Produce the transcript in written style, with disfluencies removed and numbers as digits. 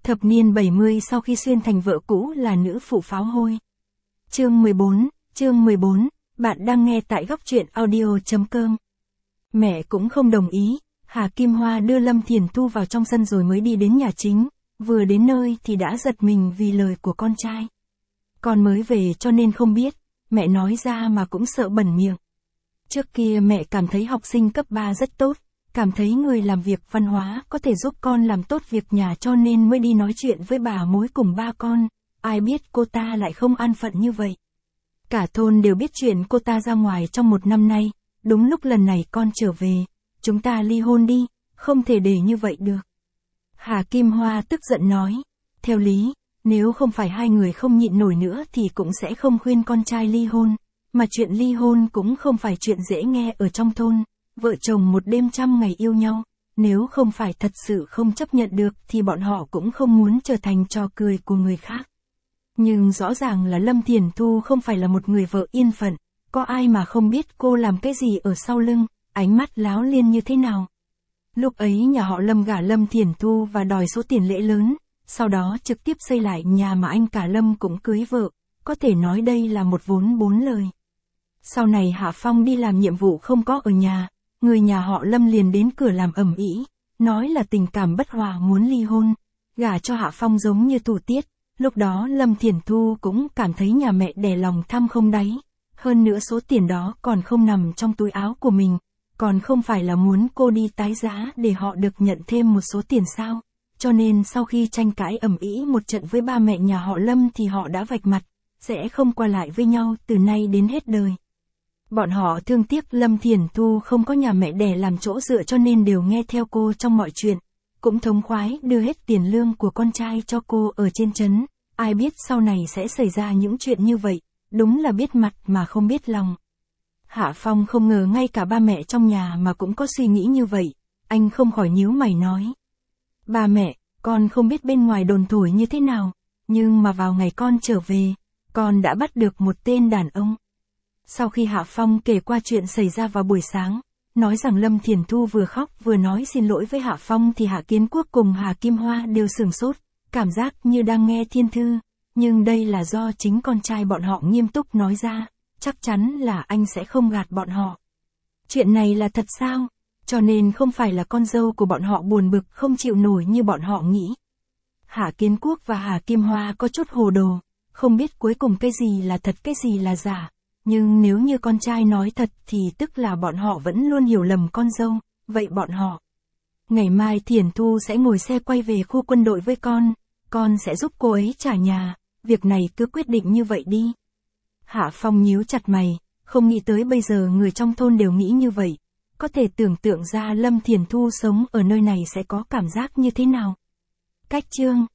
Thập niên 70 sau khi xuyên thành vợ cũ là nữ phụ pháo hôi. Chương 14, bạn đang nghe tại góc truyện audio.com. Mẹ cũng không đồng ý, Hà Kim Hoa đưa Lâm Thiền Thu vào trong sân rồi mới đi đến nhà chính, vừa đến nơi thì đã giật mình vì lời của con trai. Con mới về cho nên không biết, mẹ nói ra mà cũng sợ bẩn miệng. Trước kia mẹ cảm thấy học sinh cấp 3 rất tốt, cảm thấy người làm việc văn hóa có thể giúp con làm tốt việc nhà cho nên mới đi nói chuyện với bà mối cùng ba con, ai biết cô ta lại không an phận như vậy. Cả thôn đều biết chuyện cô ta ra ngoài trong 1 năm nay, đúng lúc lần này con trở về, chúng ta ly hôn đi, không thể để như vậy được. Hà Kim Hoa tức giận nói, theo lý, nếu không phải hai người không nhịn nổi nữa thì cũng sẽ không khuyên con trai ly hôn, mà chuyện ly hôn cũng không phải chuyện dễ nghe ở trong thôn, vợ chồng một đêm 100 ngày yêu nhau, nếu không phải thật sự không chấp nhận được thì bọn họ cũng không muốn trở thành trò cười của người khác. Nhưng rõ ràng là Lâm Thiền Thu không phải là một người vợ yên phận, có ai mà không biết cô làm cái gì ở sau lưng, ánh mắt láo liên như thế nào. Lúc ấy nhà họ Lâm gả Lâm Thiền Thu và đòi số tiền lễ lớn, sau đó trực tiếp xây lại nhà mà anh cả Lâm cũng cưới vợ, có thể nói đây là một vốn 4 lời. Sau này Hạ Phong đi làm nhiệm vụ không có ở nhà, người nhà họ Lâm liền đến cửa làm ầm ĩ, nói là tình cảm bất hòa muốn ly hôn, gả cho Hạ Phong giống như thủ tiết. Lúc đó Lâm Thiền Thu cũng cảm thấy nhà mẹ đè lòng tham không đáy, hơn nữa số tiền đó còn không nằm trong túi áo của mình, còn không phải là muốn cô đi tái giá để họ được nhận thêm một số tiền sao, cho nên sau khi tranh cãi ầm ĩ một trận với ba mẹ nhà họ Lâm thì họ đã vạch mặt, sẽ không qua lại với nhau từ nay đến hết đời. Bọn họ thương tiếc Lâm Thiền Thu không có nhà mẹ đẻ làm chỗ dựa cho nên đều nghe theo cô trong mọi chuyện, cũng thống khoái đưa hết tiền lương của con trai cho cô ở trên trấn, ai biết sau này sẽ xảy ra những chuyện như vậy, đúng là biết mặt mà không biết lòng. Hạ Phong không ngờ ngay cả ba mẹ trong nhà mà cũng có suy nghĩ như vậy, anh không khỏi nhíu mày nói. Ba mẹ, con không biết bên ngoài đồn thổi như thế nào, nhưng mà vào ngày con trở về, con đã bắt được một tên đàn ông. Sau khi Hạ Phong kể qua chuyện xảy ra vào buổi sáng, nói rằng Lâm Thiền Thu vừa khóc vừa nói xin lỗi với Hạ Phong thì Hạ Kiến Quốc cùng Hà Kim Hoa đều sửng sốt, cảm giác như đang nghe thiên thư, nhưng đây là do chính con trai bọn họ nghiêm túc nói ra, chắc chắn là anh sẽ không gạt bọn họ. Chuyện này là thật sao? Cho nên không phải là con dâu của bọn họ buồn bực không chịu nổi như bọn họ nghĩ. Hạ Kiến Quốc và Hà Kim Hoa có chút hồ đồ, không biết cuối cùng cái gì là thật cái gì là giả. Nhưng nếu như con trai nói thật thì tức là bọn họ vẫn luôn hiểu lầm con dâu, vậy bọn họ. Ngày mai Thiền Thu sẽ ngồi xe quay về khu quân đội với con sẽ giúp cô ấy trả nhà, việc này cứ quyết định như vậy đi. Hạ Phong nhíu chặt mày, không nghĩ tới bây giờ người trong thôn đều nghĩ như vậy, có thể tưởng tượng ra Lâm Thiền Thu sống ở nơi này sẽ có cảm giác như thế nào. Cách chương